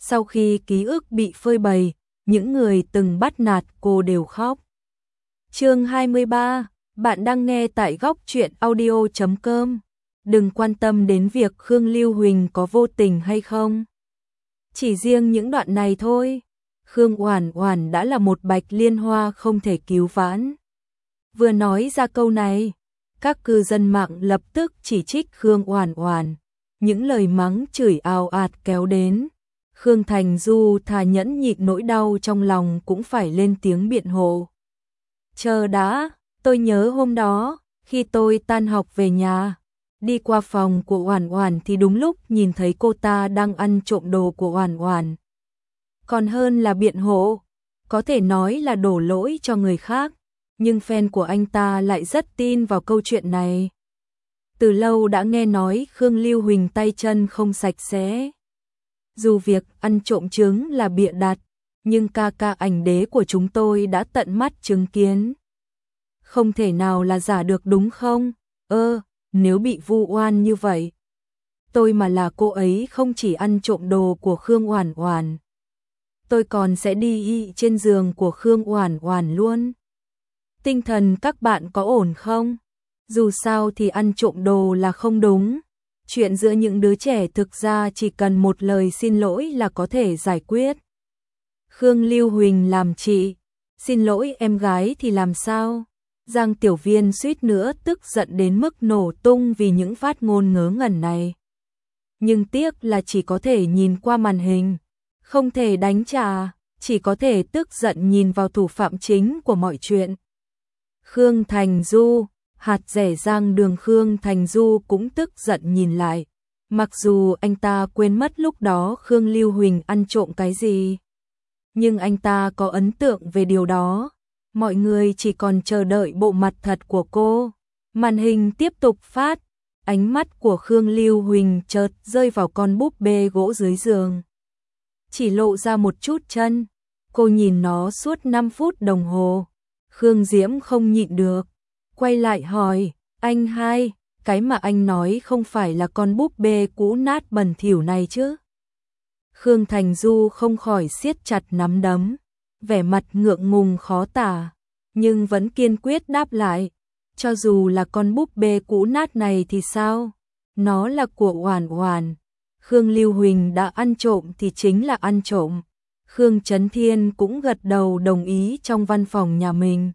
Sau khi ký ức bị phơi bày, những người từng bắt nạt cô đều khóc. Chương 23, bạn đang nghe tại góc truyện audio.com. Đừng quan tâm đến việc Khương Lưu Huỳnh có vô tình hay không. Chỉ riêng những đoạn này thôi, Khương Oản Oản đã là một bạch liên hoa không thể cứu vãn. Vừa nói ra câu này, các cư dân mạng lập tức chỉ trích Khương Oản Oản, những lời mắng chửi ào ạt kéo đến. Khương Thành Du thà nhẫn nhịn nỗi đau trong lòng cũng phải lên tiếng biện hộ. Chờ đã, tôi nhớ hôm đó, khi tôi tan học về nhà, đi qua phòng của Oản Oản thì đúng lúc nhìn thấy cô ta đang ăn trộm đồ của Oản Oản. Còn hơn là biện hộ, có thể nói là đổ lỗi cho người khác, nhưng fan của anh ta lại rất tin vào câu chuyện này. Từ lâu đã nghe nói Khương Lưu Huỳnh tay chân không sạch sẽ. Dù việc ăn trộm trứng là bịa đặt, nhưng ca ảnh đế của chúng tôi đã tận mắt chứng kiến. Không thể nào là giả được đúng không? Nếu bị vu oan như vậy, tôi mà là cô ấy không chỉ ăn trộm đồ của Khương Oản Oản, tôi còn sẽ đi y trên giường của Khương Oản Oản luôn. Tinh thần các bạn có ổn không? Dù sao thì ăn trộm đồ là không đúng. Chuyện giữa những đứa trẻ thực ra chỉ cần một lời xin lỗi là có thể giải quyết. Khương Lưu Huỳnh làm chị, xin lỗi em gái thì làm sao? Giang Tiểu Viên suýt nữa tức giận đến mức nổ tung vì những phát ngôn ngớ ngẩn này. Nhưng tiếc là chỉ có thể nhìn qua màn hình, không thể đánh trả, chỉ có thể tức giận nhìn vào thủ phạm chính của mọi chuyện. Khương Thành Du, hạt rẻ Giang Đường. Khương Thành Du cũng tức giận nhìn lại, mặc dù anh ta quên mất lúc đó Khương Lưu Huỳnh ăn trộm cái gì, nhưng anh ta có ấn tượng về điều đó. Mọi người chỉ còn chờ đợi bộ mặt thật của cô. Màn hình tiếp tục phát, ánh mắt của Khương Lưu Huỳnh chợt rơi vào con búp bê gỗ dưới giường. Chỉ lộ ra một chút chân, cô nhìn nó suốt 5 phút đồng hồ. Khương Diễm không nhịn được, quay lại hỏi, anh hai, cái mà anh nói không phải là con búp bê cũ nát bẩn thỉu này chứ? Khương Thành Du không khỏi siết chặt nắm đấm, vẻ mặt ngượng ngùng khó tả, nhưng vẫn kiên quyết đáp lại, cho dù là con búp bê cũ nát này thì sao? Nó là của Oản Oản. Khương Lưu Huỳnh đã ăn trộm thì chính là ăn trộm. Khương Chấn Thiên cũng gật đầu đồng ý trong văn phòng nhà mình,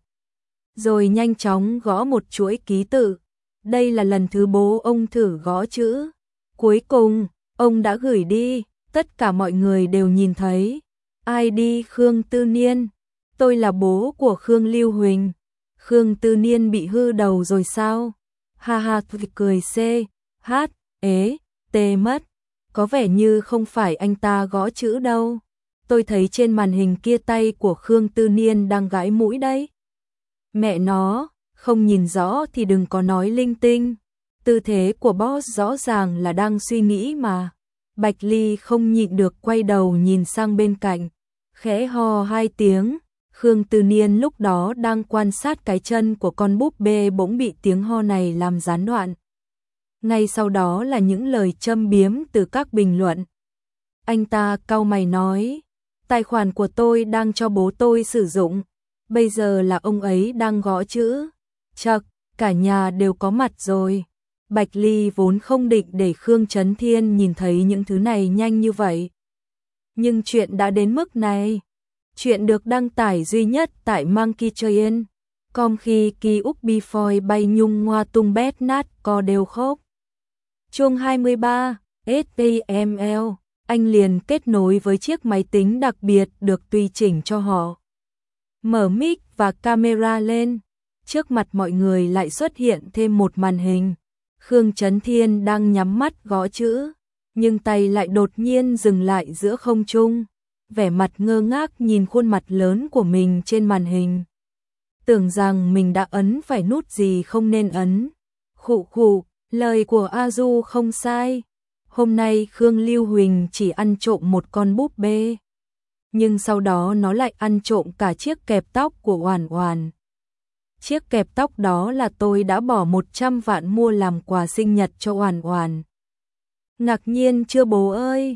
rồi nhanh chóng gõ một chuỗi ký tự. Đây là lần thứ bố ông thử gõ chữ. Cuối cùng, ông đã gửi đi, tất cả mọi người đều nhìn thấy. ID Khương Tư Niên, tôi là bố của Khương Lưu Huỳnh. Khương Tư Niên bị hư đầu rồi sao? Ha ha, cười CHT mất. Có vẻ như không phải anh ta gõ chữ đâu. Tôi thấy trên màn hình kia tay của Khương Tư Niên đang gãi mũi đấy. Mẹ nó, không nhìn rõ thì đừng có nói linh tinh. Tư thế của boss rõ ràng là đang suy nghĩ mà. Bạch Ly không nhịn được quay đầu nhìn sang bên cạnh, khẽ ho 2 tiếng. Khương Tư Niên lúc đó đang quan sát cái chân của con búp bê bỗng bị tiếng ho này làm gián đoạn. Ngay sau đó là những lời châm biếm từ các bình luận. Anh ta cau mày nói, tài khoản của tôi đang cho bố tôi sử dụng, bây giờ là ông ấy đang gõ chữ. Chậc, cả nhà đều có mặt rồi. Bạch Ly vốn không định để Khương Chấn Thiên nhìn thấy những thứ này nhanh như vậy. Nhưng chuyện đã đến mức này. Chuyện được đăng tải duy nhất tại Monkey Train. Com khi kỳ úc before bay nhung ngoa tung bét nát co đều khóc. Chương 23, STML, anh liền kết nối với chiếc máy tính đặc biệt được tùy chỉnh cho họ. Mở mic và camera lên, trước mặt mọi người lại xuất hiện thêm một màn hình. Khương Chấn Thiên đang nhắm mắt gõ chữ, nhưng tay lại đột nhiên dừng lại giữa không trung, vẻ mặt ngơ ngác nhìn khuôn mặt lớn của mình trên màn hình. Tưởng rằng mình đã ấn phải nút gì không nên ấn. Khụ khụ, lời của A Du không sai. Hôm nay Khương Lưu Huỳnh chỉ ăn trộm một con búp bê, nhưng sau đó nó lại ăn trộm cả chiếc kẹp tóc của Oản Oản. Chiếc kẹp tóc đó là tôi đã bỏ 100 vạn mua làm quà sinh nhật cho Oản Oản. Ngạc nhiên chưa bố ơi?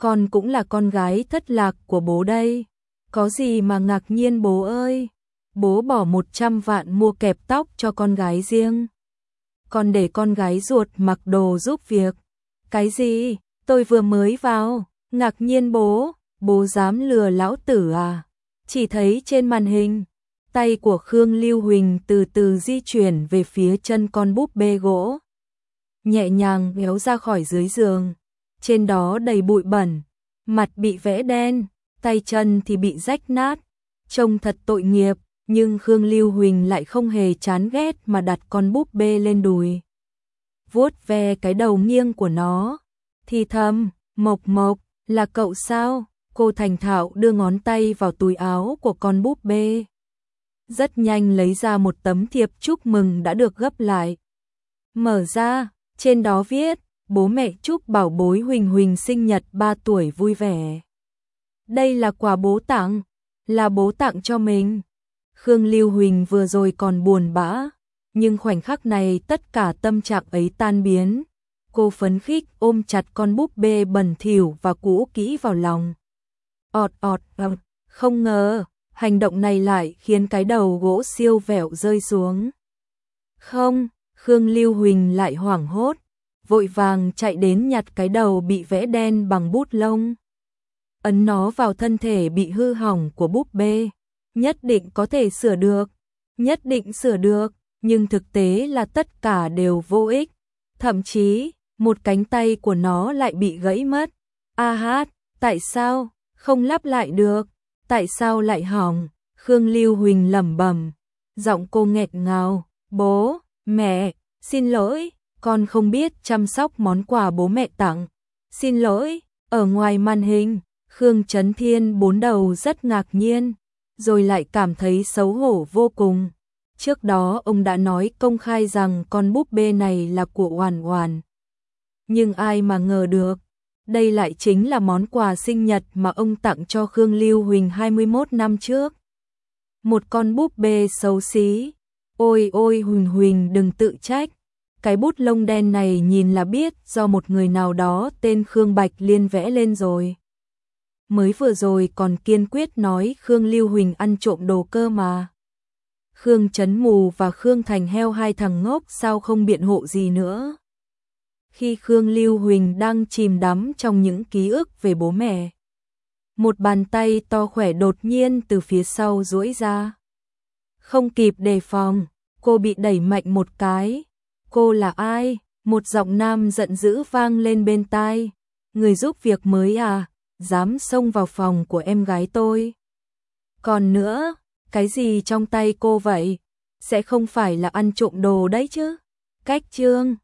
Con cũng là con gái thất lạc của bố đây. Có gì mà ngạc nhiên bố ơi. Bố bỏ 100 vạn mua kẹp tóc cho con gái riêng. Còn để con gái ruột mặc đồ giúp việc. Cái gì? Tôi vừa mới vào. Ngạc nhiên bố dám lừa lão tử à? Chỉ thấy trên màn hình, tay của Khương Lưu Huỳnh từ từ di chuyển về phía chân con búp bê gỗ. Nhẹ nhàng kéo ra khỏi dưới giường. Trên đó đầy bụi bẩn, mặt bị vẽ đen, tay chân thì bị rách nát. Trông thật tội nghiệp, nhưng Khương Lưu Huỳnh lại không hề chán ghét mà đặt con búp bê lên đùi. Vuốt ve cái đầu nghiêng của nó. Thì thầm, Mộc Mộc, là cậu sao? Cô thành thạo đưa ngón tay vào túi áo của con búp bê. Rất nhanh lấy ra một tấm thiệp chúc mừng đã được gấp lại. Mở ra, trên đó viết, bố mẹ chúc bảo bối Huỳnh Huỳnh sinh nhật 3 tuổi vui vẻ. Đây là quà bố tặng, là bố tặng cho mình. Khương Lưu Huỳnh vừa rồi còn buồn bã, nhưng khoảnh khắc này tất cả tâm trạng ấy tan biến. Cô phấn khích ôm chặt con búp bê bẩn thỉu và cũ kỹ vào lòng. Không ngờ, hành động này lại khiến cái đầu gỗ siêu vẹo rơi xuống. Không, Khương Lưu Huỳnh lại hoảng hốt, vội vàng chạy đến nhặt cái đầu bị vẽ đen bằng bút lông. Ấn nó vào thân thể bị hư hỏng của búp bê. Nhất định có thể sửa được, nhất định sửa được, nhưng thực tế là tất cả đều vô ích. Thậm chí, một cánh tay của nó lại bị gãy mất. Tại sao không lắp lại được? Tại sao lại hỏng? Khương Lưu Huỳnh lẩm bẩm, giọng cô nghẹn ngào, bố, mẹ, xin lỗi, con không biết chăm sóc món quà bố mẹ tặng. Xin lỗi. Ở ngoài màn hình, Khương Chấn Thiên bốn đầu rất ngạc nhiên, rồi lại cảm thấy xấu hổ vô cùng. Trước đó ông đã nói công khai rằng con búp bê này là của Oản Oản. Nhưng ai mà ngờ được, đây lại chính là món quà sinh nhật mà ông tặng cho Khương Lưu Huỳnh 21 năm trước. Một con búp bê xấu xí. Ôi ôi Huỳnh Huỳnh đừng tự trách. Cái bút lông đen này nhìn là biết do một người nào đó tên Khương Bạch Liên vẽ lên rồi. Mới vừa rồi còn kiên quyết nói Khương Lưu Huỳnh ăn trộm đồ cơ mà. Khương Chấn Mù và Khương Thành Heo hai thằng ngốc sao không biện hộ gì nữa. Khi Khương Lưu Huỳnh đang chìm đắm trong những ký ức về bố mẹ, một bàn tay to khỏe đột nhiên từ phía sau duỗi ra. Không kịp đề phòng, cô bị đẩy mạnh một cái. Cô là ai? Một giọng nam giận dữ vang lên bên tai. Người giúp việc mới à? Dám xông vào phòng của em gái tôi. Còn nữa, cái gì trong tay cô vậy? Sẽ không phải là ăn trộm đồ đấy chứ? Cách chương